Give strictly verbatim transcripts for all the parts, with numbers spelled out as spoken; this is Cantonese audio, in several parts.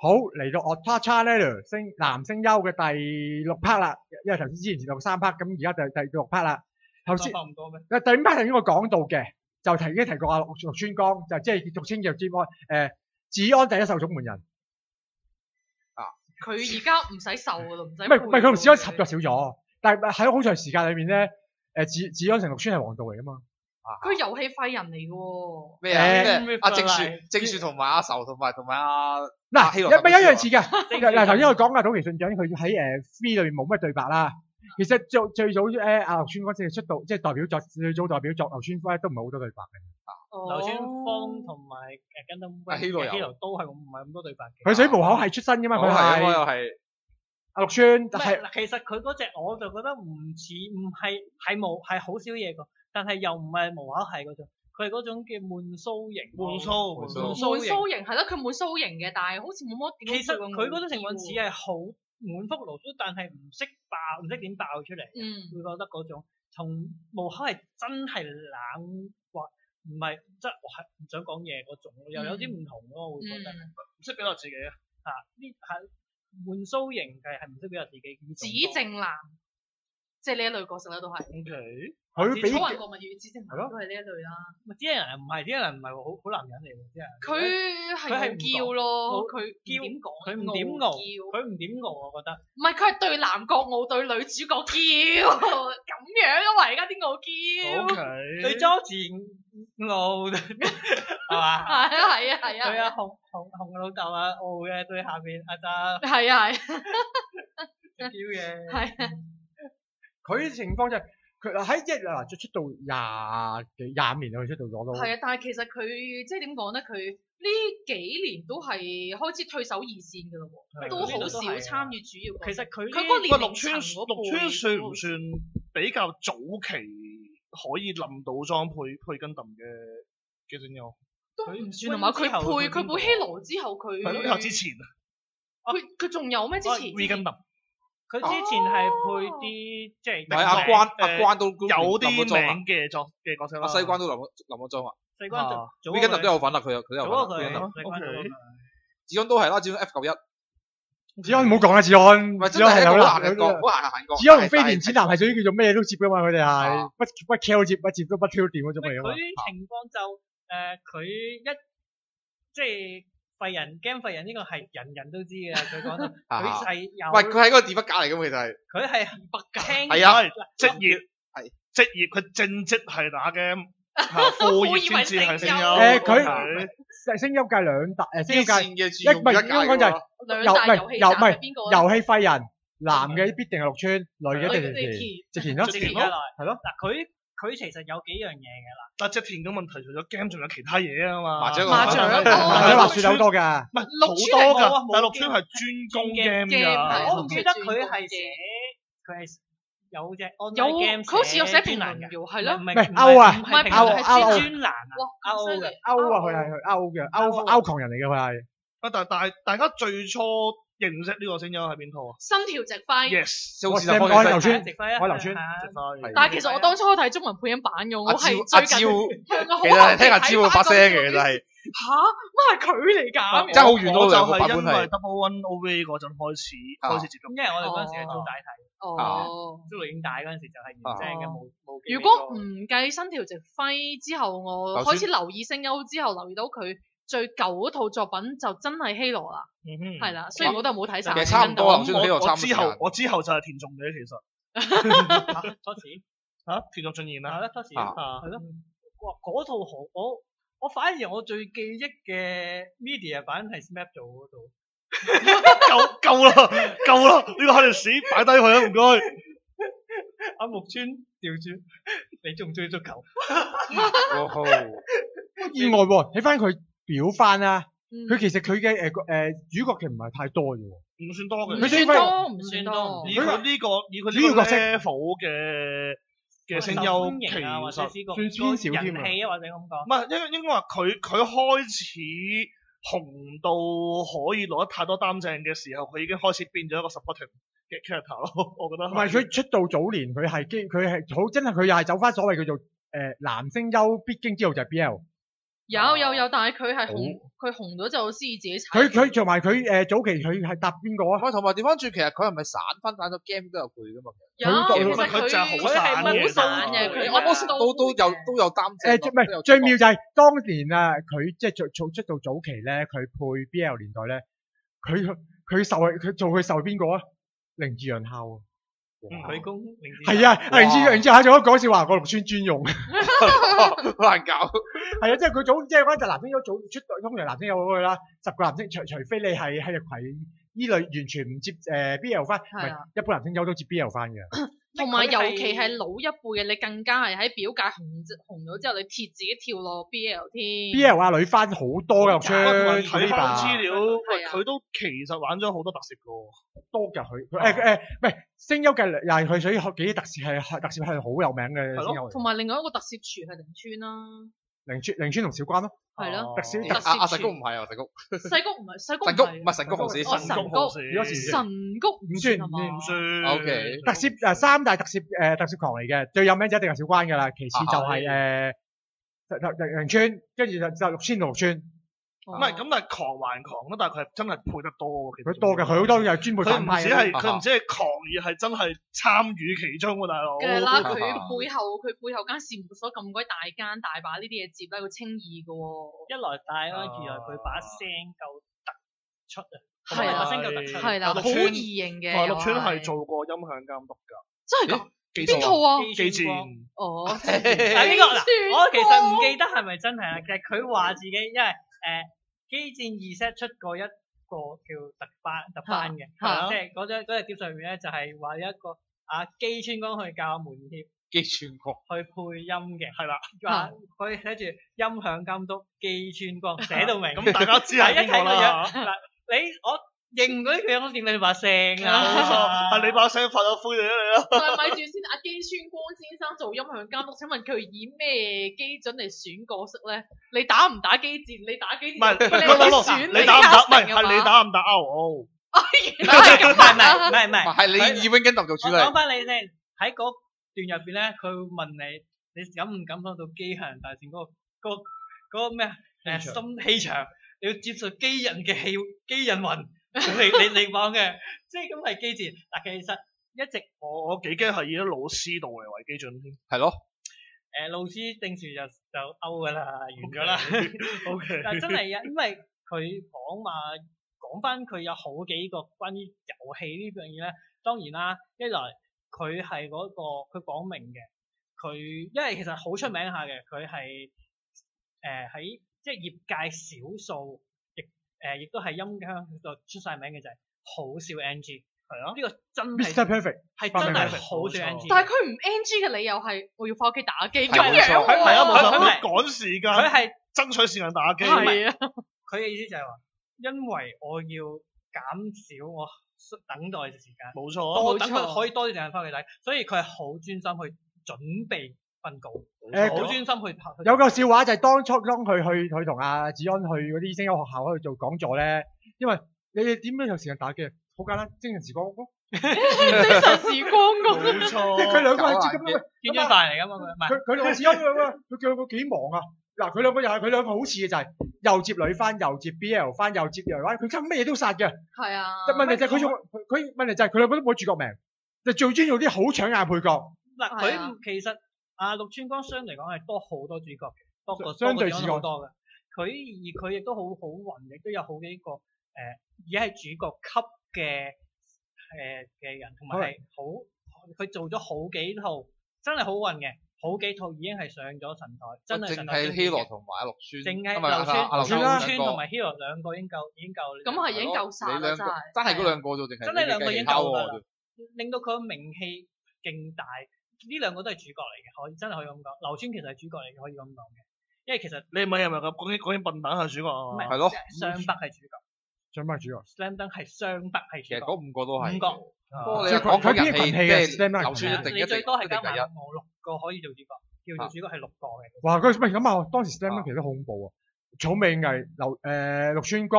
好，嚟到 Otta Channel 聲男聲優嘅第六 part 啦，因為頭先之前前六三 part，咁而家就第六 part 啦。頭先咁多咩？ 第五 part 係應該講到嘅，就提已經提過阿陸陸川光，就即係俗稱叫治安誒治安第一受寵門人。 佢而家唔使受噶啦，唔使。 唔係唔係，佢同治安合作少咗，但係喺好長時間裏面咧，誒治治安成陸川係王道嚟噶嘛。 佢遊戲廢人嚟嘅喎。 咩啊？ 誒咩阿正樹、正樹同埋阿仇同埋同埋阿嗱， 希羅一咪一樣似㗎。 正嗱，頭先我講啊，島崎信長佢喺誒 three 裏面冇乜對白啦。其實最最早誒阿陸川光即係出道，即係代表作最早代表作流川楓都唔係好多對白嘅。 流川楓同埋誒跟登阿希羅有希羅都係唔係咁多對白嘅。 佢水無口係出身㗎嘛，佢我係我係又係阿陸川， 唔但係係嗱，其實佢嗰隻我就覺得唔似，唔係係無係好少嘢個，但係又唔係無口係嗰種，佢係嗰種叫悶騷型。 悶騷悶悶騷滿騷型。 鬚型係咯，佢滿鬚型嘅，但係好似冇乜點。 其實佢嗰種情況似係好滿腹牢騷，但係唔識爆，唔識點爆出嚟。 嗯。 會覺得嗰種同無口係真係冷或唔係即係我係唔想講嘢嗰種，又有啲唔同咯，我會覺得唔識表達自己啊。嚇呢係悶騷型嘅係唔識表達自己呢種。 指正男，即係呢一類角色咧都係。 O K， 佢比草雲國物語指正男係咯都係呢一類啦。 咪啲人唔係啲人唔係好好男人嚟喎，啲人。 佢係佢係唔傲嬌咯， 講佢唔點講， 佢唔點傲， 嬌佢唔點傲，我覺得。 唔係佢係對男角傲，對女主角嬌咁樣啊嘛！而家啲傲嬌。 O 對 K， 周自傲係嘛？ 係啊係啊係啊。 對啊，紅紅紅老豆啊傲嘅，對下邊阿達係啊係。 嬌嘅。 係啊。 佢啲情況就係佢喺即係嗱，出道廿幾廿五年佢出道咗都。 係啊，但係其實佢即係點講咧？佢呢幾年都係開始退守二線㗎咯喎，都好少參與主要角色。 其實佢佢嗰個喂， 年齡陸川層嗰陸川輩算唔算比較早期可以冧到裝配配跟揼嘅嘅聲優？ 都唔算，同埋佢配佢配希羅之後，佢係咯，因為之前啊佢佢仲有咩之前？ ，V 跟揼佢之前係配啲即係唔係阿關阿誒關都有啲冧咗裝啊名嘅作嘅角色啦。 阿西關都冧咗冧咗裝啊細關就早 ，V 跟揼都有份啦，佢有佢都有份，V 早過佢跟揼， 細關早過佢子安都係啦，子安 F 九一， 子安唔好講啦，子安， 唔係子安係有真係一個好難有難嘅角，好難嘅角。 子安同飛田展男係屬於叫做咩都接噶嘛，佢哋係啊不不 kill 接，不接都不挑掂嗰種嚟噶嘛。 佢情況就誒，佢一即係廢人 game 廢人呢個係人人都知嘅，佢講到佢係有， 喂，佢係嗰個電筆架嚟㗎嘛，其實係。 佢係北京係啊職業係職業，佢正職係打 game，副業先至係聲優。 誒佢 OK 聲優界兩大誒聲優界線嘅一唔係應該講就係兩遊唔係大遊戲站遊唔係係邊個啊？ 遊戲廢人，男嘅必定係陸川，女嘅一定係直田咯， 直田加來係咯。 嗱，佢佢其實有幾樣嘢嘅啦， 但隻田嘅問題，除咗 game，仲有其他嘢啊嘛。 麻雀麻雀麻雀滑雪有好多㗎。 唔係陸好川係冇啊多㗎，但係冇陸川係專攻 game game 係㗎。 我唔記得佢係寫佢係有隻 online 有 game 佢好似有寫評論專欄㗎， 㗎，係咯。 唔咩係歐啊唔係評歐論係歐專欄啊， 哇， 歐嘅歐啊，佢係佢歐嘅歐歐狂人嚟嘅佢係。 啊，但係但係大家最初認識呢個聲優係邊套啊新條直揮。 ？Yes， 好似我開流川直揮啊， 我流川係但係其實我當初睇中文配音版嘅，我阿招係阿招， 最近向我好其實係聽阿招嗰把聲嘅，其實係嚇乜係佢嚟㗎？ 真係好遠咯， 我就兩個版係因為本係。 Double One O V 嗰陣開始啊開始接觸。 因為我哋嗰陣時係租帶睇， 哦。 租錄影帶嗰陣時就係原聲嘅，冇冇記呢個。 如果唔計新條直揮之後，我流川開始留意聲優之後，留意到佢最舊嗰套作品就真係希羅啦， 嗯哼係啦。雖然我都係冇睇晒， 其實差唔多啊跟到流川希羅我我之差唔多時間後我之後就係田中嘅其實初時嚇田中俊彥啊。 係啦，初時啊係咯。哇！嗰套好我我反而我最記憶嘅 media 版係 Snap 做嗰套。 夠夠啦，夠啦！呢個喺條屎擺低佢啊，唔該。 阿木村調轉，你中唔中意足球？ 哦吼意外喎，睇翻佢表翻啦， 嗯佢其實佢嘅誒誒主角其實唔係太多嘅喎。 唔算多嘅。 唔算多，唔算多。 以佢呢個以佢主要角色呢個 level 嘅嘅聲優，其型啊，或者實呢個算偏少添啊人氣啊，或者咁講唔。係應應該話佢佢開始紅到可以攞得太多擔正嘅時候，佢已經開始變咗一個 supporting 嘅 character 咯。我覺得同埋佢出道早年，佢係基佢係好真係佢又係走翻所謂叫做誒男聲優必經之路就係 B L。 有有有，但係佢係紅，佢紅咗就先自己踩。 佢佢同埋佢誒早期佢係搭邊個啊？ 喂，同埋調翻轉，其實佢係咪散分散咗 game 都有佢噶嘛？ 有， 佢其實佢就係好佢係散嘅冇散嘅，佢我我都都有都有擔正。 誒，唔係最妙就係當年啊，佢即係做做出到早期咧，佢配 B L 年代咧，佢佢受係佢做佢受係邊個啊？凌志陽孝啊！ 佢公凌志係啊，凌志凌志孝仲講笑話，個綠村專用。 好難搞。 係啊，即係佢早即係嗰陣男星優早出隊，通常男星優嗰個啦，十個男星除除非你係喺日葵呢類完全唔接誒 B L 翻，唔係一般男星優都接 B L 翻嘅。 同埋尤其係老一輩嘅，你更加係喺表界紅紅咗之後，你貼自己跳落 B L 添。 B L 啊女翻好多㗎，出睇翻資料， 係啊佢都其實玩咗好多特攝㗎喎。 多㗎佢，誒誒唔係聲優嘅又係佢，所以幾啲特攝係特攝係好有名嘅聲優嚟。 同埋另外一個特攝廚係凌川啦。 凌川凌川同小關咯。 係咯， 特攝特攝阿阿細谷唔係啊，細谷。 細谷唔係細谷神谷唔係神谷豪士， 哦神谷神谷唔算唔算。 O K。 特攝誒三大特攝誒特攝狂嚟嘅，最有名就一定係小關㗎啦，其次就係誒凌川，跟住就就綠川同綠川。 唔係咁，但係狂還狂咯，但係佢係真係配得多喎。其實佢多嘅，佢好多又專配佢唔反派。 止係佢唔止係狂，而係真係參與其中喎，大佬。 嘅啦，佢背後佢背後間事務所咁鬼大間，大把呢啲嘢接啦，佢輕易嘅喎。 一來大啦，二來佢把聲夠突出啊， 係啊， 把聲夠突出。 係啦，好易認嘅。 綠川係做過音響監督㗎。 真係㗎？ 邊邊套啊？ 機戰。 哦。 嗱呢個嗱，我其實唔記得係咪真係啦。其實佢話自己，因為誒機戰二 set 出過一個叫特班特班嘅，即係嗰張嗰隻碟上面咧就係話一個啊機川光去教門貼機川光去配音嘅， 係啦， 話佢寫住音響監督機川光寫到明， 咁大家知係邊個啦？ 嗱你我認嗰啲樣，我點解你把聲啊？ 冇錯，係你把聲發咗灰嚟你啦。 但係咪住先，阿機川光先生做音響監督，請問佢以咩基準嚟選角色咧？你打唔打機戰？你打機戰？ 唔係， 選你打唔打？唔係，係你打唔打 R O？ 唔係唔係唔係唔係， 係你以 Wing Gundam 做主理。 我講翻你先，喺嗰段入邊咧，佢會問你，你感唔感受到機械人大戰嗰個嗰嗰個咩啊？誒心氣場，你要接受機人嘅氣機人魂。你你你講嘅，即係咁係機戰。嗱，其實一直我我幾驚係以啲老師度嚟為基準添。 係咯。 誒老師定時就就勾㗎啦，完咗啦。 O K。 但真係啊，因為佢講話講翻佢有好幾個關於遊戲呢樣嘢咧。當然啦，一來佢係嗰個佢講明嘅，佢因為其實好出名下嘅，佢係誒喺即係業界少數。誒，亦都係音響度出晒名嘅就係好少 N G，係啊，呢個真係 Mister Perfect 係真係好少 N G。 但係佢唔 N G 嘅理由係我要翻屋企打機咁樣樣喎。 係啊，冇錯， 佢係趕時間， 佢係爭取時間打機。 係啊， 佢嘅意思就係話，因為我要減少我等待嘅時間， 冇錯， 多等佢可以多啲時間翻屋企睇，所以佢係好專心去準備瞓稿， 誒好專心去拍。 有個笑話就係當初當佢去佢同阿子安去嗰啲聲優學校嗰度做講座咧，因為你哋點樣有時間打機啊？好簡單，精神時光屋。 精神時光屋。 冇錯。 即係佢兩個係接咁樣， 見張飯嚟㗎嘛，唔係。 佢佢同子安咁樣，佢叫佢幾忙啊？嗱，佢兩個又係佢兩個好似嘅就係又接女番，又接 B L 番，又接日番，佢差乜嘢都殺嘅。 係啊。 但問題就係佢用佢佢問題就係佢兩個都冇主角命，就最專用啲好搶眼配角。 嗱，佢其實。啊，陸川光相嚟講係多好多主角嘅，多過相對主角好多嘅。佢而佢亦都好好運，亦都有好幾個誒，而家係主角級嘅誒嘅人，同埋係好，佢做咗好幾套，真係好運嘅，好幾套已經係上咗神台，真係神台。 淨係 Hero 同埋阿陸川， 淨係流川、流川同埋 Hero 兩個已經夠，已經夠。 咁係已經夠晒啦，真係。 真係嗰兩個啫，淨係。 真係兩個已經夠啦，令到佢嘅名氣勁大。呢兩個都係主角嚟嘅，可以真係可以咁講。流川其實係主角嚟嘅，可以咁講嘅。因為其實你唔係係咪咁講起講起笨蛋係主角啊？ 唔係， 係咯， 雙北係主角， 雙北主角 Slam Dunk 係雙北係主角。 其實嗰五個都係。 五個。 不過你講佢人氣嘅，流川一定一定你最多係加埋一定我六個可以做主角，叫做主角係六個嘅。 哇！佢唔係咁啊，當時 Slam Dunk 其實都好恐怖啊，草尾藝流誒陸川光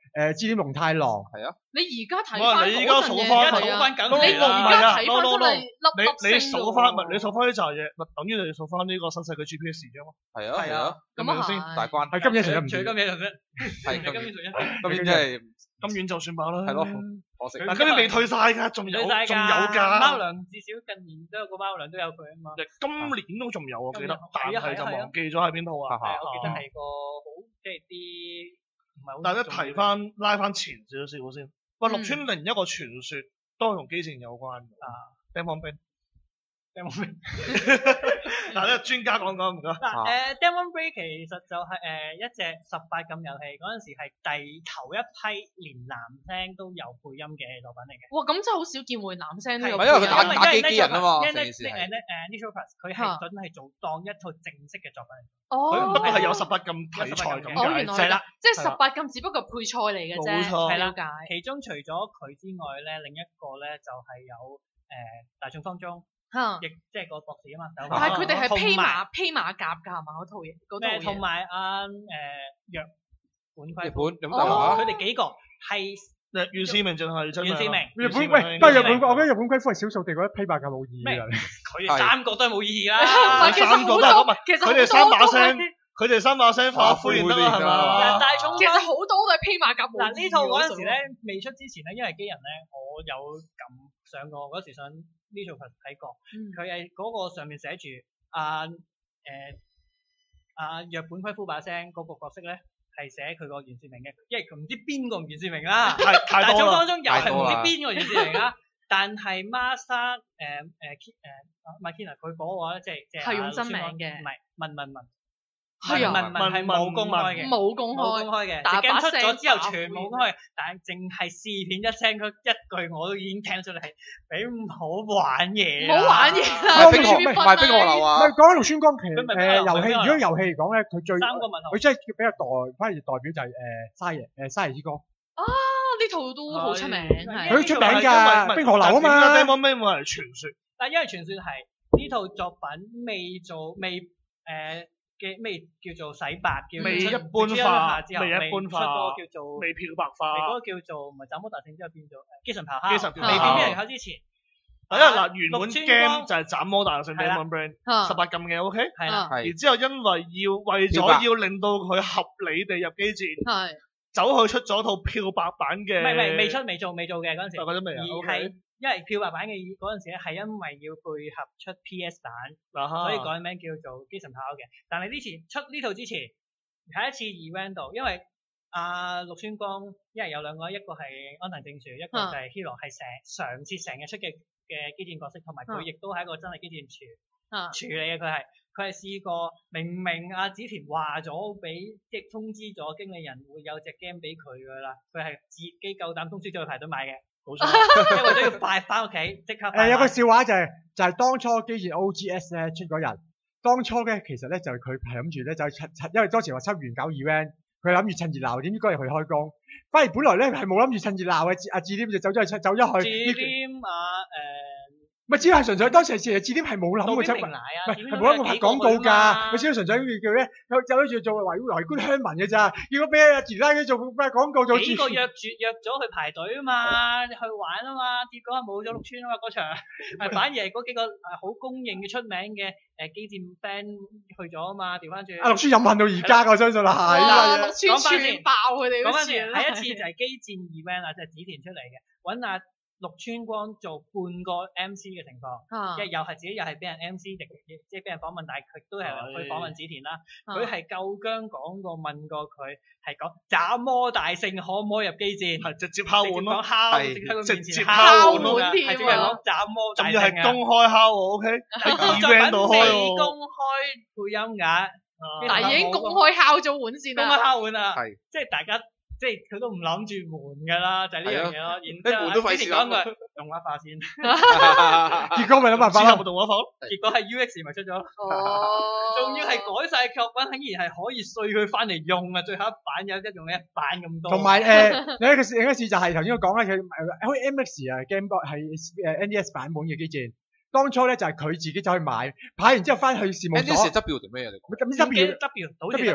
誒智點龍太郎。 係啊。 你而家睇哇翻你而家數翻而家數翻緊你嚟啦而家睇翻真係粒你粒你星數翻咪你數翻呢扎嘢，咪等於你數翻呢個新世紀 G P S 啫嘛。 係啊係啊， 咁啊係咪先？ 係大關係今年成日唔除咗今年就啫， 係今年仲一， 今年真係今年就算罷啦。 係咯，可惜。 嗱，今年未退晒㗎，仲有有晒仲有㗎。 貓糧至少近年都有個貓糧都有佢啊嘛。 今年都仲有我記得， 今年但係就忘記咗喺邊套啊。 係，我記得係個好即係啲唔係好。 大家提翻拉翻前少少先。喂， 嗯綠川另一個傳說都係同機戰有關嘅。 啊 Demon Break。 Demon Break。 嗱，呢個專家講講唔該。 嗱誒 Demon Break 其實就係誒一隻十八禁遊戲，嗰陣時係第頭一批連男聲都有配音嘅作品嚟嘅。 哇，咁真係好少見會男聲都有係因為佢打配音打機機人啊嘛因為成件事係誒誒 Nitro Plus 佢係準係做當一套正式嘅作品。 哦， 佢不過係有十八禁題材咁哦，原解。 來係啦，即係十八禁只不過配菜嚟嘅啫， 冇錯係啦了解。 其中除咗佢之外咧，另一個咧就係有誒大眾方中， 嚇， 亦即係個博士啊嘛。 但係佢哋係披同埋馬披馬甲㗎係嘛？嗰套嘢嗰套咩？同嘢。 埋阿誒若本日輝， 本有冇哦大話？ 佢哋幾個係誒袁思明就係真係袁思明日本明喂，不過日本我覺得日本龜夫係少數地覺得披馬甲冇意義咩㗎。 佢哋三個都係冇意義啦。 但係其實三個都係好多咁， 其實佢哋三把聲，佢哋三把聲化灰然得啦，係嘛？ 大眾其實好多都係披馬甲冇嗱呢意義套嗰陣時喎咧未出之前咧，因為機人咧我有撳上過，嗰時上 Nitro Plus 睇過， 嗯佢係嗰個上面寫住啊誒啊若本輝夫把聲嗰個角色咧係寫佢個袁志明嘅，因為佢唔知邊個袁志明啦， 太太多啦大眾當。中又係唔知太多啦邊個袁志明啦。但係 Master 誒誒誒唔係 Kina 佢嗰個話咧，即係即係係用真啊陸川名嘅唔係文文文。 係啊文文係冇公開嘅， 冇公冇公開， 開嘅。 大把隻 game 出咗之後聲全冇公開，但係淨係試片一聲，佢一句我都已經聽出嚟，你唔好玩嘢唔好玩嘢唔啦， 係佢冰河唔係冰河流唔啊係！講到陸川光其實佢咪誒遊戲， 冰河流如果遊戲嚟講咧，佢最三個問號佢真係比較代，反而代表就係誒沙耶誒沙耶之歌， 啊呢套都好出名， 係係佢出名因為㗎，冰河流啊嘛。 Demon Break 冇係傳說， 但因為傳說係呢套作品未做未誒嘅未叫做洗白，叫未一出般化之後未一般化出嗰個叫做未漂白嗰化。 個叫做唔係斬魔大聖之後變做機神咆哮， 機神咆哮未變機神咆哮之前， 因為嗱原本陸川 game 光就係斬魔大聖係啦 Demon Break 啊十八禁嘅 OK， 係啦， 係然之後因為要為咗漂白要令到佢合理地入機戰， 係走去出咗套漂白版嘅。 唔係唔係未出未做未做嘅嗰陣時， 啊嗰陣未啊而 OK 係因為漂白版嘅嗰陣時咧，係因為要配合出 P S 版。 嗱哈所以改名叫做機神咆哮嘅。但係呢次出呢套之前，喺一次 event 度，因為阿陸川光，因為有兩個，一個係安藤正樹，一個就係 Hero，係成常設成日出嘅嘅機戰角色，同埋佢亦都係一個真係機戰廚啊處理嘅。佢係佢係試過明明阿子田話咗俾即係通知咗經理人會有隻 game 俾佢㗎啦，佢係自己夠膽通知咗去排隊買嘅。 冇錯， 因為為咗要快翻屋企，即刻快誒有個買笑話就係就係當初機戰 O G S 咧出嗰日，當初咧其實咧就係佢係諗住咧就係趁趁，因為當時話秋元搞 event，佢諗住趁熱鬧，點知嗰日佢開工，反而本來咧係冇諗住趁熱鬧嘅，阿志廉就走咗去走咗去， 至添啊咪只係純粹當時係志廉係冇諗誒， 過出，唔道邊明奶啊， 係係冇諗過拍廣告㗎，佢只係純粹叫咧有有諗住做圍圍觀鄉民嘅咋，結果俾阿田拉基做咩廣告做幾個約住約咗去排隊啊嘛，去玩啊嘛，結果係冇咗陸川啊嘛嗰場，係反而係嗰幾個誒好公認嘅出名嘅誒機戰 band 去咗啊嘛，調翻轉。 阿陸川飲恨到而家，我相信係。 哇陸川講返先串爆佢哋嗰次講翻先，喺一次就係機戰 event 啊，即係紫田出嚟嘅，揾阿陸川光做半個 M C 嘅情況。 啊即係又係自己又係俾人 M C，亦即係俾人訪問，但係佢都係去訪問紫田啦。佢係夠姜講過問過佢，係講斬魔大聖可唔可以入機戰？ 係直接敲碗咯， 直接講敲， 係直接喺佢面直接前敲碗㗎添係直接講斬魔大仲要係聖啊！ 公開敲喎，OK，喺嗰個作 event 度開品未喎， 公開配音㗎， 但係已經公開敲咗碗先公開啦。 敲碗啊！ 係即係大家。即係佢都唔諗住瞞㗎啦，就係呢樣嘢咯。然之後你瞞都費事講句動畫化先， 結果咪諗辦法咯之後。動畫化咯。 結果係 U X 咪出咗。 哦， 仲要係改晒作品，竟然係可以碎佢翻嚟用啊！最後一版有得用一版咁多。 同埋誒，另一個事另一個事就係頭先我講咧，佢誒好似 M X 啊 Game Boy 係誒 N D S 版本嘅機戰，當初咧就係佢自己走去買，買完之後翻去事務 N D S 所。 係 W 定咩嚟？ 咁咁 W W 好似 W W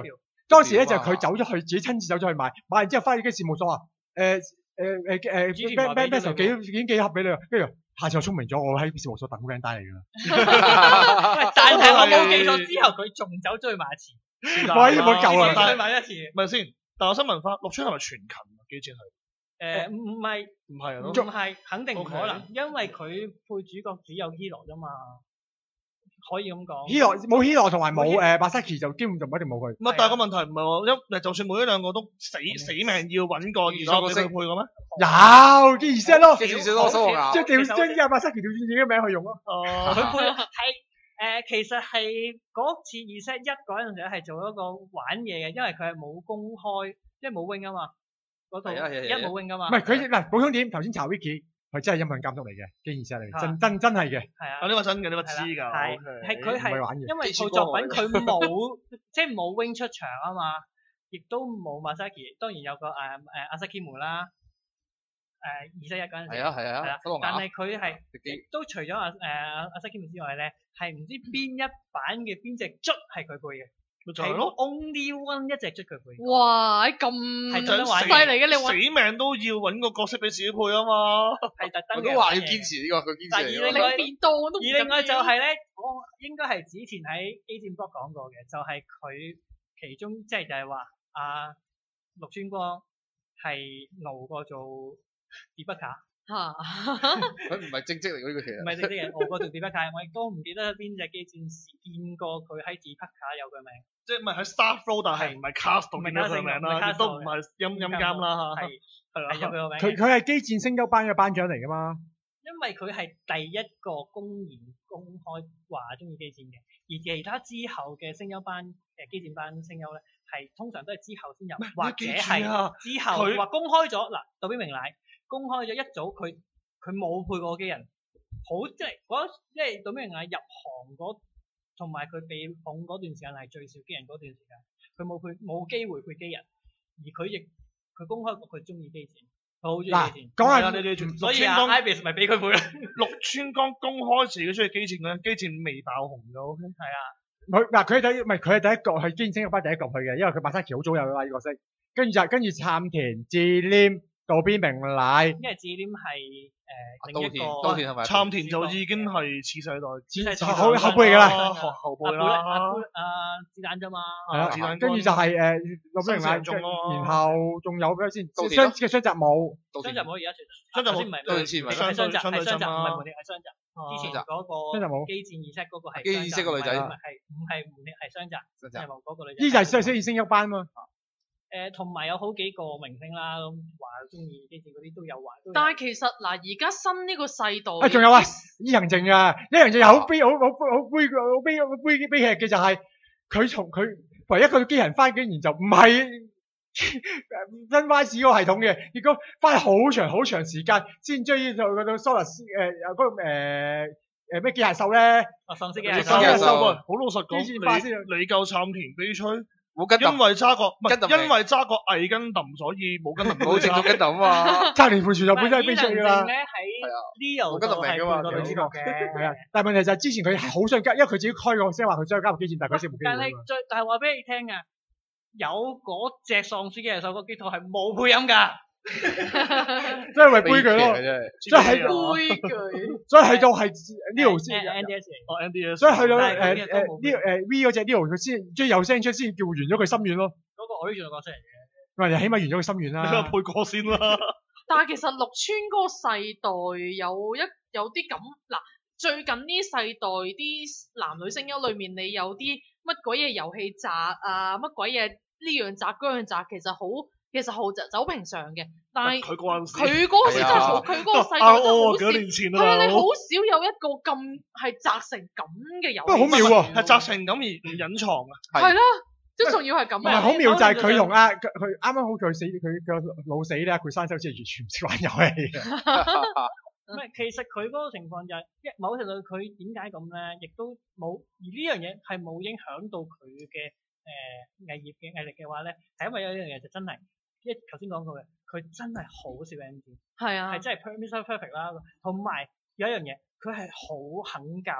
當時咧就佢走咗去，自己親自走咗去買，買完之後翻去跟事務所話誒誒誒誒咩咩咩時候幾已經寄盒俾你啊，跟住下次我聰明咗，我喺事務所等 van 帶嚟㗎啦。 但係我冇記錯之後，佢仲走咗去買一次。 喂，冇夠啦， 再買一次。 咪先？但我想問翻，陸川係咪全勤啊？機戰係？ 誒唔唔係唔係啊？ 唔係，肯定唔可能，因為佢配主角只有 Hero 啫嘛。可以咁講 Hero 冇 Hero 同埋冇誒 Masaki 就基本就唔一定冇佢。 唔係，但係個問題唔係喎，因就算每一兩個都死死命要揾個二三個星配嘅咩？ 有機二 set 咯， 機二 set 咯，所以我即係調將啲阿 Masaki 調轉自己嘅名去用咯。 哦， 佢配係誒，其實係嗰次二 set 一嗰陣時係做一個玩嘢嘅，因為佢係冇公開，即係冇 wing 啊嘛，嗰度一冇 wing 噶嘛。 唔係佢嗱補充點，頭先查 wiki。佢真係音響監督嚟嘅，機二 set 嚟嘅，真真真係嘅。 係啊， 呢個真嘅，呢個知㗎。 係係佢係因為套作品佢冇即係冇 wing 出場啊嘛，亦都冇 Masaki， 當然有個誒誒阿 Saki 梅啦，誒二十一嗰陣時。 係啊係啊， 但係佢係都除咗阿誒阿 Saki 梅之外咧，係唔知邊一版嘅邊隻卒係佢配嘅。係咯 ，only one 一隻捽佢配。 哇！咁係特登犀利嘅，你死命都要揾個角色俾自己配啊嘛。 係特登嘅。我都話要堅持呢個，佢堅持。 而另外， 變到都而另外就係咧，我應該係之前喺機戰 blog 講過嘅，就係、是、佢其中即係就係話阿陸川光係熬過做 Debugger。 嚇！ 佢唔係正職嚟嘅呢個其實。 唔係正職嘅，熬過做 Debugger，我亦都唔記得邊隻機戰士見過佢喺 Debugger 有佢名。即係唔係喺 Starflow，但係唔係 cast 到見到佢名啦，亦都唔係音音監啦嚇。係係啦，有佢個名。 佢佢係機戰聲優班嘅班長嚟㗎嘛。 因為佢係第一個公然公開話中意機戰嘅，而其他之後嘅聲優班誒機戰班聲優咧，係通常都係之後先入，或者係之後話公開咗嗱，渡邊明乃公開咗一早佢佢冇配過機人，好即係嗰即係渡邊明乃入行嗰。同埋佢被捧嗰段時間係最少機人嗰段時間，佢冇配冇機會配機人，而佢亦佢公開過佢中意機戰，佢好中意機戰。講下你哋，所以阿 Ibis 咪俾佢配咯。陸川光公開自己中意機戰嗰陣，機戰未爆紅嘅 ，OK？係啊， 佢嗱佢係第唔係佢係第一個係機戰聲優班第一個去嘅，因為佢馬沙奇好早有啦呢個色，跟住就跟住杉田智黏、渡邊明乃。因為智黏係。誒，另一個稻田係咪？ 杉田就已經係次世代， 後後輩㗎啦， 後後輩啦。 阿子彈啫嘛。 係啊，跟住就係誒渡邊明乃，然後仲有咩先？雙嘅雙澤武。 雙澤武而家雙澤武唔係對前咪雙澤，係雙澤，唔係門田係雙澤。 之前嗰個雙澤武機戰二 set 嗰個係機戰個女仔， 唔係唔係門田係雙澤，係冇嗰個女仔。 呢就係雙雙聲優班嘛。 誒，同埋有好幾個明星啦，咁話中意機戰嗰啲都有話。 但係其實嗱，而家新呢個世代， 啊，仲有啊，伊行靜啊，伊行靜又好悲，好好好悲好悲好悲悲劇嘅就係佢從佢唯一一個機人翻，竟然就唔係真 Y 史嗰個系統嘅，結果翻好長好長時間先追呢套嗰套 Solus 誒嗰個誒誒咩機械獸咧。 啊，喪屍機械獸。好老實講， 你你夠杉田悲催。 冇跟， 因為揸個唔係，因為揸個偽跟揼，所以冇跟揼， 冇正到跟揼啊嘛。 揸連盤船就本身係悲催㗎啦。 咧喺 Leo 冇跟揼名㗎嘛， 個女主角嘅。 係啊，但係問題就係之前佢係好想加，因為佢自己開個聲話佢想加入機戰，但係佢先冇機會。 但係最但係話俾你聽啊，有嗰隻喪屍機械獸個機套係冇配音㗎。 真係為悲劇咯，真係悲劇， 所以係到係 Leo 先 N D S 哦 N D S， 所以去到誒誒 Leo 誒 V 嗰隻 Leo 佢先將有聲出先叫完咗佢心願咯。 嗰個 original 角色嚟嘅， 喂，你起碼完咗佢心願啦。 你配過先啦。 但係其實陸川嗰個世代有一有啲咁嗱，最近呢世代啲男女聲優裏面，你有啲乜鬼嘢遊戲宅啊，乜鬼嘢呢樣宅嗰樣宅，其實好。其實好就走平常嘅，但係佢嗰陣時， 佢嗰時真係好，佢嗰個世代真係好少。 幾年前啦， 係啊，你好少有一個咁係摘成咁嘅遊戲。 不過好妙喎， 係摘成咁而唔隱藏啊。 係啦，即係仲要係咁。 唔係好妙就係佢同阿佢佢啱啱好佢死佢佢老死咧，佢生手先係完全唔識玩遊戲嘅。 唔係，其實佢嗰個情況就係一某程度佢點解咁咧，亦都冇而呢樣嘢係冇影響到佢嘅誒藝業嘅藝力嘅話咧，係因為有一樣嘢就真係。一頭先講過嘅，佢真係好少 N G， 係啊，係真係 Mister Perfect 啦。同埋有一樣嘢，佢係好肯教嘅，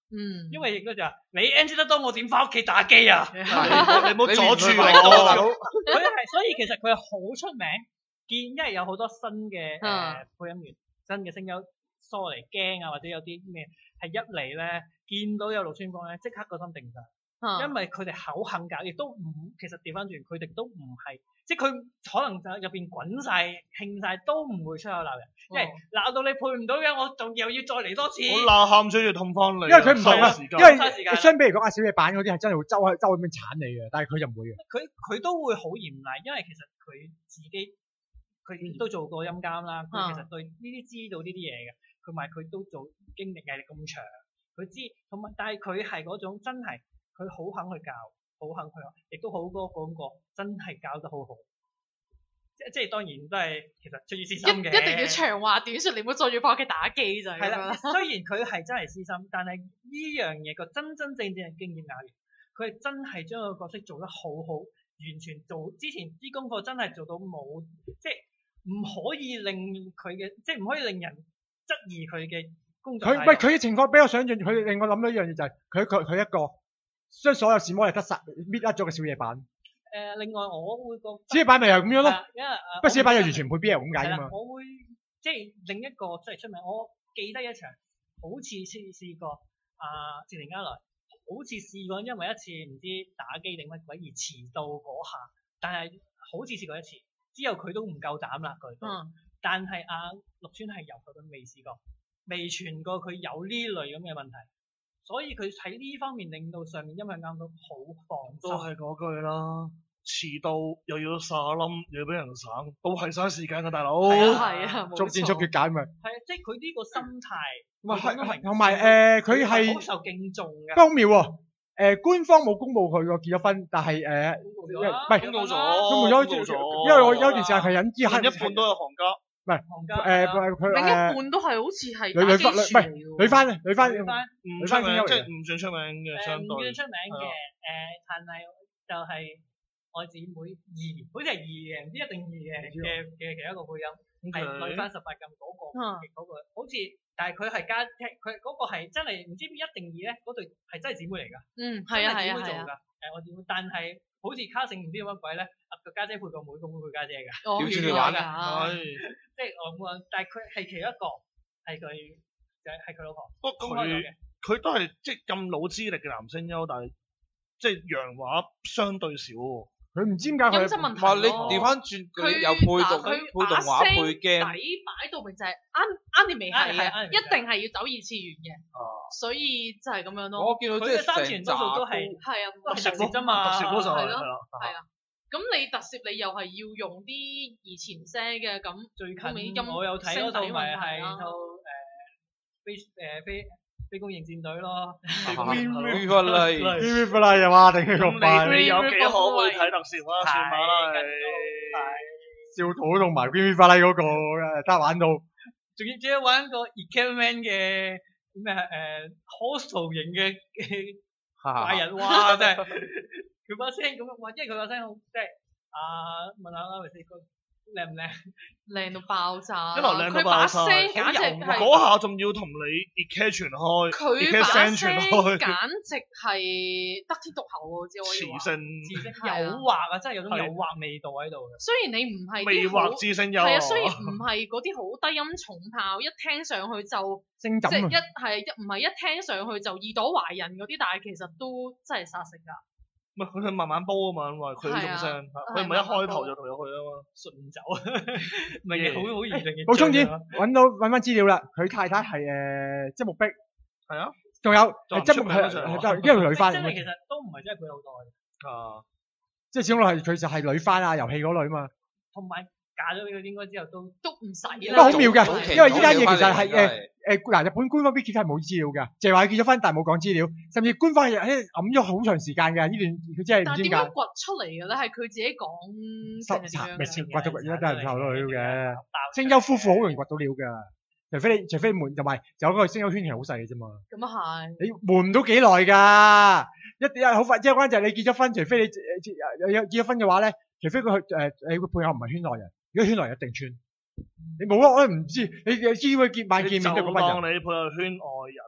嗯， 因為亦都就話你 N G 得多，我點翻屋企打機啊？ 你你唔好阻住你唔我， 好大佬。 佢係所以其實佢係好出名，見因為有好多新嘅誒、 嗯呃、配音員、新嘅聲優疏嚟驚啊，或者有啲咩係一嚟咧見到有陸川光咧，即刻個心定晒。 啊因為佢哋口肯教，亦都唔其實調翻轉，佢哋都唔係，即係佢可能就入邊滾晒、興晒，都唔會出口鬧人，因為鬧到你配唔到嘅，我仲又要再嚟多次。 我鬧喊咗要痛翻你， 因為佢唔係啊， 嘥時間因為嘥時間相比嚟講，阿小野版嗰啲係真係會周周咁樣鏟你嘅，但係佢就唔會嘅。 佢佢都會好嚴厲，因為其實佢自己佢都做過音監啦，佢其實對呢啲知道呢啲嘢嘅，同埋佢都做經歷藝歷咁長，佢知同埋，但係佢係嗰種真係。佢好肯去教，好肯去學，亦都好多講過，真係教得好好。即即係當然都係其實出於私一心嘅。 一定要長話短説，你唔好再要翻屋企打機就係係啦， 咁樣。 雖然佢係真係私心，但係呢樣嘢個真真正正嘅經驗教練，佢係真係將個角色做得好好，完全做之前啲功課真係做到冇，即係唔可以令佢嘅，即係唔可以令人質疑佢嘅工作態度。 佢喂佢嘅情況比較想像，佢令我諗到一樣嘢就係佢佢佢一個將所有視魔力得殺搣甩咗個小野版。 誒，另外我會覺得小野版咪又咁樣咯， 係啊因為誒不過小野版又完全唔配 B L 咁解㗎嘛係啦。我會即係另一個真係出名，我記得一場好似試試過啊，志田加來好似試過，因為一次唔知打機定乜鬼而遲到嗰下，但係好似試過一次，之後佢都唔夠膽啦佢。 嗯。 但係阿陸川係由佢都未試過，未傳過佢有呢類咁嘅問題，所以佢喺呢方面令到上面因為啱到好放心。 都係嗰句啦，遲到又要耍冧，又要俾人省，都係嘥時間㗎，大佬。 係啊係啊，冇逐漸逐錯越解咪。 係啊，即係佢呢個心態， 唔係佢講得明同埋誒，佢好係受敬重嘅。 荒謬喎。誒官方冇公佈佢個結咗婚，但係誒唔係公告咗， 公佈咗， 公告咗， 因為我有段時間係忍知另一半都有行家。 行家誒佢佢另一誒半都係好似係女女打機翻女唔係處嚟嘅喎女翻女翻女翻唔女翻聲優嚟嘅出名，即係唔算出名嘅， 誒相對唔叫出名嘅係啊誒，但係就係我姊妹二，好似係二嘅，唔知一定二嘅嘅嘅其中一個配音，係女翻十八禁嗰個嗯嗰個，好似但係佢係家佢嗰個係真係唔知一定二咧，嗰對係真係姊妹嚟㗎。 嗯，係啊係啊係啊。 真係姊妹做㗎，誒我姊妹，但係好似卡性唔知乜鬼咧，啊個家姐配個妹，個妹配家姐㗎， 哦， 調轉原來嚟玩㗎。 係。 即係我冇話，但係佢係其中一個係佢就係佢老婆不過佢公開咗嘅， 佢都係即係咁老資歷嘅男聲優，但係即係洋話相對少喎。 佢唔知點解佢音質問題唔係你咯調翻轉，佢佢有配動嗱佢配動畫配 game， 底擺到明就係 an- anime 係係嘅， anime 一定係要走二次元嘅， 啊所以就係咁樣咯。 我見到即係佢嘅三次元成多數都係係啊， 都係特攝咯特攝啫嘛， 特攝咯就係係咯係啦。 係啊。咁你特攝你又係要用啲以前聲嘅咁， 最後面音近我有睇嗰套咪係聲底問題啦套誒飛誒飛飛攻迎戰隊咯， 啊 Green Green Valley Valley B B 不啦又話定佢咁咁快， 你你有幾可會睇特攝啊？算吧啦， 係你笑土同埋 B B 不啦嗰個誒得玩到， 仲要仲要玩個 Equipment 嘅咩誒 hostel 型嘅嘅怪人，哇！真係佢把聲咁樣，哇！因為佢把聲好即係啊，問下啦，咪先個靚唔靚？ 靚到爆炸。 一來靚到佢把爆炸聲簡直好係嗰下仲要同你 E-K 傳開佢 ，E-K 把聲聲傳開， 簡直係得天獨厚喎，只可以話。 磁性字色係啊誘惑啊，真係有種誘惑味道喺度嘅。 雖然你唔係魅惑啲好之聲優係啊，雖然唔係嗰啲好低音重炮，一聽上去就星即係一枕啊！ 係一唔係一聽上去就耳朵懷孕嗰啲，但係其實都真係殺食㗎。 唔係佢係慢慢煲啊嘛，因為佢呢種聲，佢唔係一開頭就同入去啊嘛。 順走，唔係好好嚴重嘅。 補充啲，揾到揾翻資料啦。佢太太係誒即木碧， 係啊， 仲有仲唔係即木係出名嗰場係就因為佢女翻， 真係其實都唔係真係佢好多嘅， 啊， 即係始終係佢就係女翻啊遊戲嗰類啊嘛。 同埋嫁咗俾佢應該之後都都唔使不過啦。 好妙㗎早期因為依家嘢其實係誒誒嗱，日本官方 Wiki 係冇資料㗎，淨係話佢結咗婚，但係冇講資料，甚至官方係喺揞咗好長時間㗎。呢段佢真係唔知點解但係點樣掘出嚟嘅咧？係佢自己講收定係點樣咪嘅先掘到而家都係唔透到料嘅。 爆聲優夫婦好容易掘到料㗎，除非你除非瞞同埋有嗰個聲優圈其實好細嘅啫嘛。 咁啊係。 你瞞唔到幾耐㗎？一一好快，即係關鍵就係你結咗婚，除非你誒有有結咗婚嘅話咧，除非佢誒你個配偶唔係圈內人，如果圈內人一定穿。你冇啊，我都唔知。你你知佢結晚見面都係嗰班人。 就當你配合圈外人，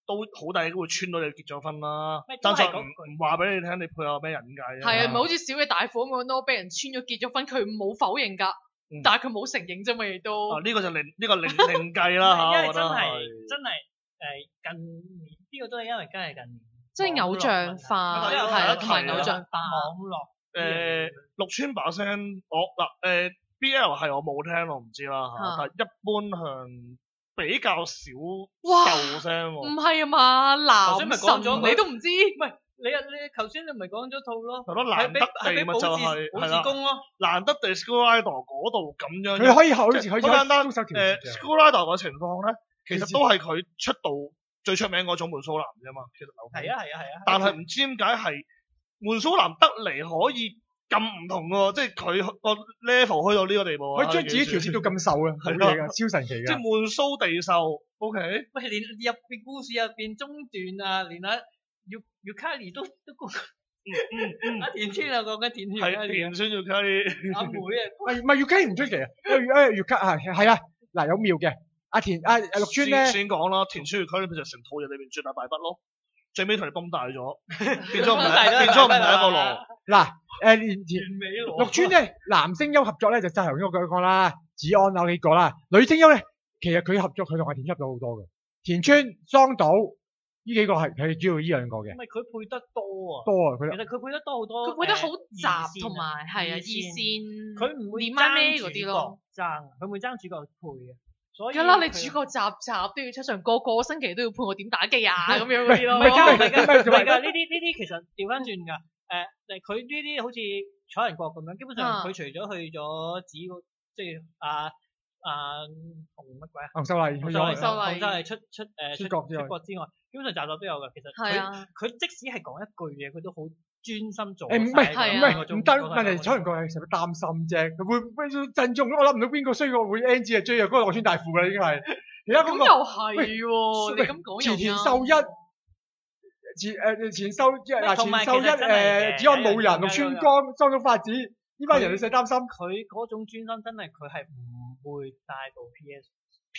都好大機會穿到你結咗婚啦咩，都爭在唔係嗰句唔話俾你聽，你配偶有咩人計啫。 係啊，唔係好似小嘅大婦咁樣咯，俾人穿咗結咗婚，佢冇否認㗎， 嗯但係佢冇承認啫嘛，亦都。 啊呢個就另呢個另另計啦嚇， 因為真係我覺得係真係誒近年呢個都係因為真係近年即係偶像化， 網絡問題係啊， 係同埋係偶像化。 網絡誒陸川把聲，我嗱誒 B L 係我冇聽，我唔知啦嚇， 啊但係一般向比較少哇受聲喎。 唔係啊嘛， 頭先咪男講咗神你都唔知， 唔係你啊你頭先你咪講咗套咯， 係咯，難得地咪就係保係啦， 志公咯， 難得地 School Idol 嗰度咁樣。 佢可以好似即係可以好簡單都手條誒 School Idol 嘅情況咧，其實都係佢出道最出名嗰種門蘇男啫嘛。其實劉係啊係啊係啊， 但係唔知點解係門蘇男得嚟可以咁唔同喎，即係佢個 level 去到呢個地步啊。 佢將自己調節到咁瘦啊，好係嘢㗎，超神奇即係㗎。 悶蘇地瘦，OK。 喂連入邊故事入邊中段啊，連阿 U U Carry 都都講嗯嗯阿田村啊講緊田村係田村要 carry。 阿妹啊， 唔係唔係月卡唔出奇啊，因為因為月卡係係啊，嗱有妙嘅。阿田阿阿陸川咧， 先先講啦，田村要 carry 就成套嘢裏面最大敗筆咯，最尾同你崩大咗，變咗唔係變咗唔係一個羅。 嗱誒連田完美咯， 陸川咧男聲優合作咧就就頭先我講講啦，子安有幾個啦，女聲優咧其實佢合作佢同阿田村合作好多嘅，田村、桑島呢幾個係係主要呢兩個嘅因為佢配得多啊， 多啊佢其實佢配得多好多， 佢配得好誒雜，同埋係啊二二線線， 佢唔會連媽咩嗰爭主角啲咯。 爭，佢唔會爭主角配嘅，所以梗啦，你佢主角集集都要出場，個個星期都要判我點打機啊咁樣唔係嗰啲咯。 唔係㗎，唔係㗎， 唔係唔係唔係㗎，呢啲呢啲其實調翻轉㗎。誒誒，佢呢啲好似楚人國咁樣，基本上啊佢除咗去咗指嗰即係啊啊同乜鬼啊？ 洪秀麗去洪秀麗咗秀麗洪秀麗出出誒出國之外出國之外，基本上集集都有㗎。其實佢係啊， 佢即使係講一句嘢，佢都好專心做誒唔晒係唔係啊係唔得，問題楚人國係成日擔心啫，佢會會陣中，我諗唔到邊個衰過會 N G 啊追啊嗰個樂川大輔啦已經係，而家嗰個咁又係喎，你喂咁講又前田啱秀一。前誒前秀一嗱同埋前秀一其實真係嘅誒子安冇人有有陸川有光裝咗發展呢班人你使擔心。 佢嗰種專心真係佢係唔會帶到 P S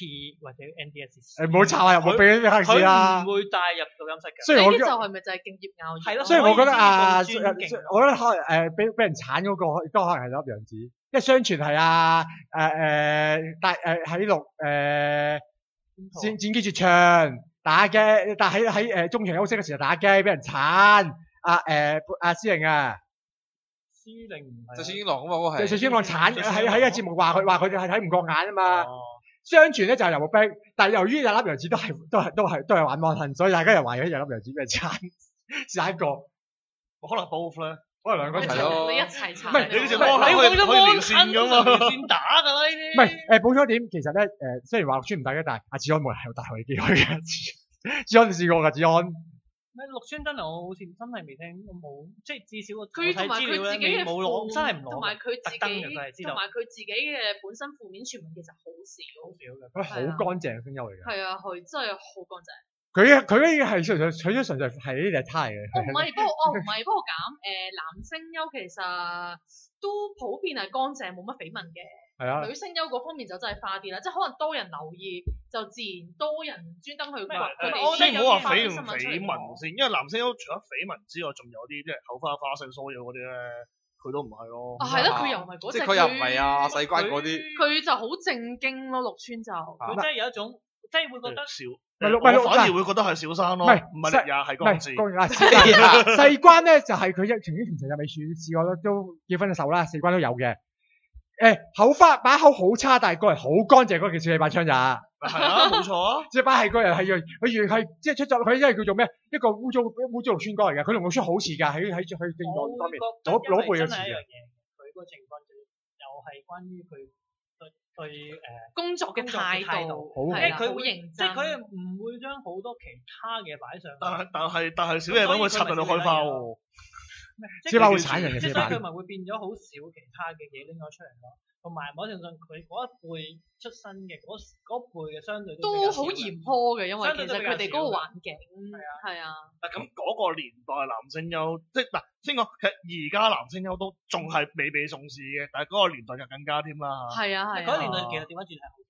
P 或者 N D S。 誒唔好插下入我俾啲黑市啦佢唔。會帶入錄音室嘅。 雖然我呢啲就係咪就係敬業拗義？ 係咯雖然我覺得啊， 所以呢啲咁尊敬我覺得可能誒俾俾人鏟嗰個亦都可能係粒楊子，因為相傳係啊誒誒大誒喺錄誒戰戰機絕唱打機，但喺喺誒中場休息嘅時候打機俾人鏟。阿誒阿司令啊， 司令唔係就算英郎咁嘛，嗰個係。 就算我鏟就喺喺個節目話佢話佢哋係睇唔過眼啊嘛。 哦相傳咧就係游木冰，但係由於有粒楊子都係都係都係都係玩魔恨，所以大家又懷疑有粒楊子俾人鏟，試一個， 可能 both 咧， 可能兩個一齊一齊咯你一齊撐。 唔係你呢隻唔係魔可以你講咗可以連線㗎嘛連線打㗎啦呢啲。 唔係誒補充一點，其實咧誒雖然話陸川唔大嘅，但係阿子安冇人係有大學嘅機會嘅，子安試過㗎，子安咩陸川真係我好似真係未聽，我冇即係至少我佢同埋佢睇資料咧自己嘅未冇攞，真係唔攞。 同埋佢自特登嘅佢係己，同知道。 埋佢自己嘅本身負面傳聞其實好少。 好少嘅。 佢好乾淨嘅聲優嚟嘅， 係啊，佢真係好乾淨。 佢佢已經係純粹取咗純粹係呢隻胎嘅， 我唔係，不過我唔係，不過減誒男聲優其實都普遍係乾淨，冇乜緋聞嘅。 係啊， 女聲優嗰方面就真係花啲啦，即係可能多人留意，就自然多人專登去掘佢哋。 我覺得先唔好話緋唔新聞出嚟緋聞先，因為男聲優除咗緋聞之外，仲有啲即係口花花、性騷擾嗰啲咧，佢都唔係咯。 啊，係咯，佢又唔係嗰隻， 即係佢又唔係啊細關嗰啲。 佢就好正經咯，陸川就。 佢真係有一種，即係會覺得少， 咪六咪六我反而會覺得係小生咯， 唔係唔係力也係唔係光志。 講完啦，細關咧就係佢一曾經同陳日美樹試過都結婚嘅手啦，四關都有嘅。誒口花把口好差，但係個人好乾淨嗰件小氣把槍咋， 係啊，冇錯啊。 即係把係個人係佢原係即係出咗佢因為叫做咩一個污糟污糟陸川哥嚟嘅，佢同陸川好似㗎，喺喺喺正我黨方面會覺得攞攞背嘅詞嘅真係一樣。嘢，佢個情況就又係關於佢對對誒。 工作嘅態態度， 好係啦因為佢會好認真， 即係佢唔會將好多其他嘅擺上去。 但係但係但係小夜品會插到你開花喎。 小花會鏟人嘅即係小花所以佢咪會變咗好少其他嘅嘢拎咗出嚟咯。同埋某程度上，佢嗰一輩出身嘅嗰嗰一輩嘅相對都比較少嘅好嚴苛嘅，因為相對都比較其實佢哋嗰個少嘅環境係啊， 嗱咁嗰個年代男聲優，即係嗱先講，其實而家男聲優都仲係未被重視嘅，但係嗰個年代就更加添啦。 係啊係啊， 嗰個年代其實調翻轉係好少添。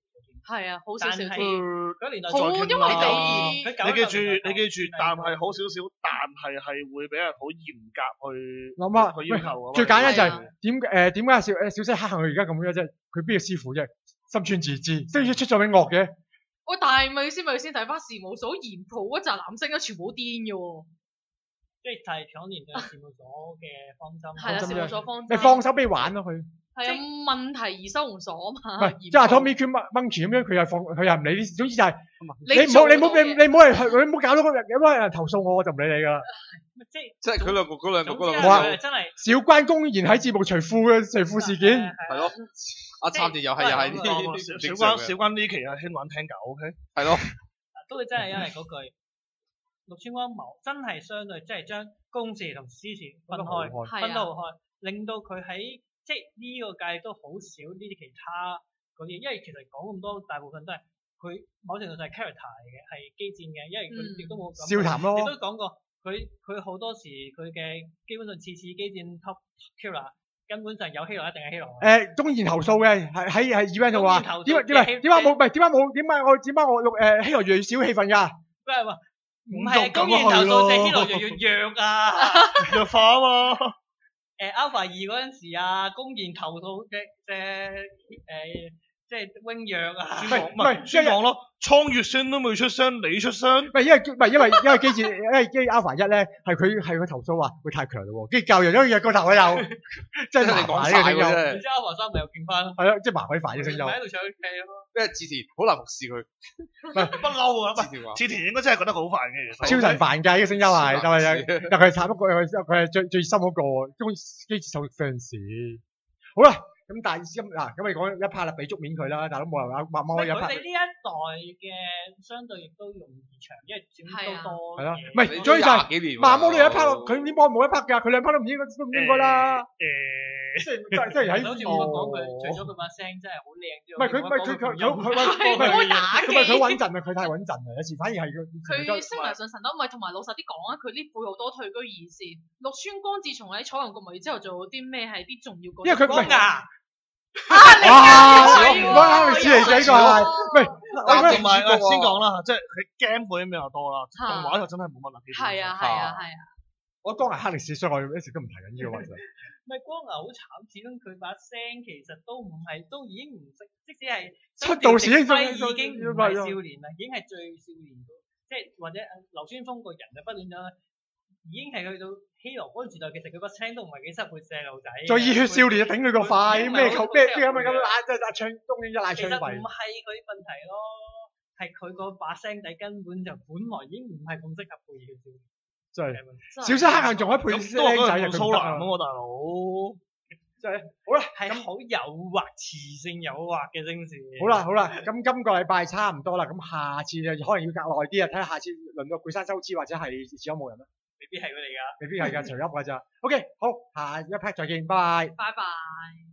係啊，好少少但係添。 嗰年代呃好再傾因為啦你佢你記住，你記住，但係好好少少，但係係會俾人好嚴格去諗下去要求啊嘛。 最簡單就係係啊點誒點解小誒小西黑行佢而家咁樣啫？佢邊個師傅啫？心穿自知，都要出咗名惡嘅。 喂，但係咪先咪先睇翻事務所研鋪嗰紮男星咧，全部好癲嘅喎。 即係就係嗰年代事務所嘅方針。 係啊， 方針啫事務所方針。 你放手俾佢玩咯，佢係啊，問題而收容所啊唔嘛。 係即係阿 Tommy Q Monkey 咁樣，佢又放佢又唔理，總之就係你你唔好你唔好你做到嘅你唔好嚟你唔好搞到嗰日有冇人投訴我，我就唔理你㗎啦。 即係即係佢兩個嗰兩個嗰兩我話總之係個真係小關公然喺節目除褲嘅除褲事件， 係咯，阿參電又係又係呢小啲小關小關呢期係興玩聽狗，OK？ 係咯， 都會真係因為嗰句陸川光謀真係相對即係將公事同私事分開， 係啊分得好開，令到佢喺即係呢個界都好少呢啲其他嗰啲，因為其實講咁多大部分都係佢某程度上係 character 嚟嘅，係機戰嘅，因為佢嗯亦都冇咁笑談咯亦都講過佢佢好多時佢嘅基本上次次機戰 top killer 根本上有 hero 一定係 hero。 誒公然投訴嘅係喺係 event 度話公然投訴點解點解嘅點解冇唔係點解冇點解我點解我錄誒希羅越嚟越少氣氛㗎？ 佢係話唔咁係就公然投訴， 咁隻去 hero 咯越越弱啊！ 弱化啊嘛。 誒 Alpha 二嗰陣時啊，公然投訴隻隻誒即係 wing 弱啊。 先講唔唔係係先講咯，蒼月星都未出聲，你出聲。 唔係因為唔係因為因為機戰因為機 Alpha 一咧係佢係佢投訴話佢太強嘞喎，跟住教人咗日個頭又真係麻你講煩呢個聲優晒嘅啫然。之後 Alpha 三咪又見翻咯， 係咯，即係麻鬼煩嘅聲優。 咪喺度唱劇咯。 因為志田好難服侍佢， 不嬲啊！ 志田話唔係，志田應該真係覺得好煩嘅，其實。 超神煩㗎呢個聲優係，但係超神但係佢係慘不過佢佢係最最深嗰個，中機戰手 fans。好啦，咁但係今嗱咁你講一 part 啦，俾足面佢啦，但係都冇人話抹摸一佢 part 哋。呢一代嘅相對亦都容易長，因為始終都多係咯嘢唔係你最就係廿幾年喎， 麻毛都有一 part 咯，佢呢波冇一 part 㗎，佢兩 part 都唔應該都唔應該啦。 誒， 即係即係即係喺好似我講佢，除咗佢把聲真係好靚之外， 唔係佢唔係佢佢佢佢係佢好打佢佢機。 穩陣啊！佢太穩陣啊！有時反而係佢佢升埋上神斗，唔係同埋老實啲講啊，佢呢輩好多退居二線。陸川光自從喺彩虹國際之後做咗啲咩係啲重要角色？ 因為佢唔係光牙。 啊，你哇！ 係唔好啱你知嚟嘅呢個係，喂，我覺得同埋誒先講啦，即係佢 game 本比較多啦，動畫就真係冇乜啦。基本上係啊係啊係啊， 我當係黑歷史，所以我一直都唔提緊呢個話題。 唔係光牙好慘，始終佢把聲其實都唔係，都已經唔識，即使係出道時已經已經唔係少年啦，已經係最少年嗰，即係或者流川楓個人就不斷咗，已經係去到 Hero 嗰個時代，其實佢把聲都唔係幾適合細路仔。 最熱血少年頂佢個肺，咩球咩咩咁咁拉即係拉唱東京一拉其實唔槍斃。 係佢問題咯，係佢個把聲底根本就本來已經唔係咁適合配熱血少年。 真係係小西黑人仲可以配咁都話僆仔啊！ 佢係佢唔得啊蘇南啊！嘛，大佬。 真係好啦， 係好誘惑、磁性誘惑嘅聲線。 好啦好啦，咁今個禮拜差唔多啦，咁下次就可能要隔耐啲啊，睇下下次輪到攰山修之或者係似有冇人啦， 未必係佢哋㗎。 未必係㗎，隨噏㗎咋。OK，好，下一 part 再見，拜拜。 拜拜。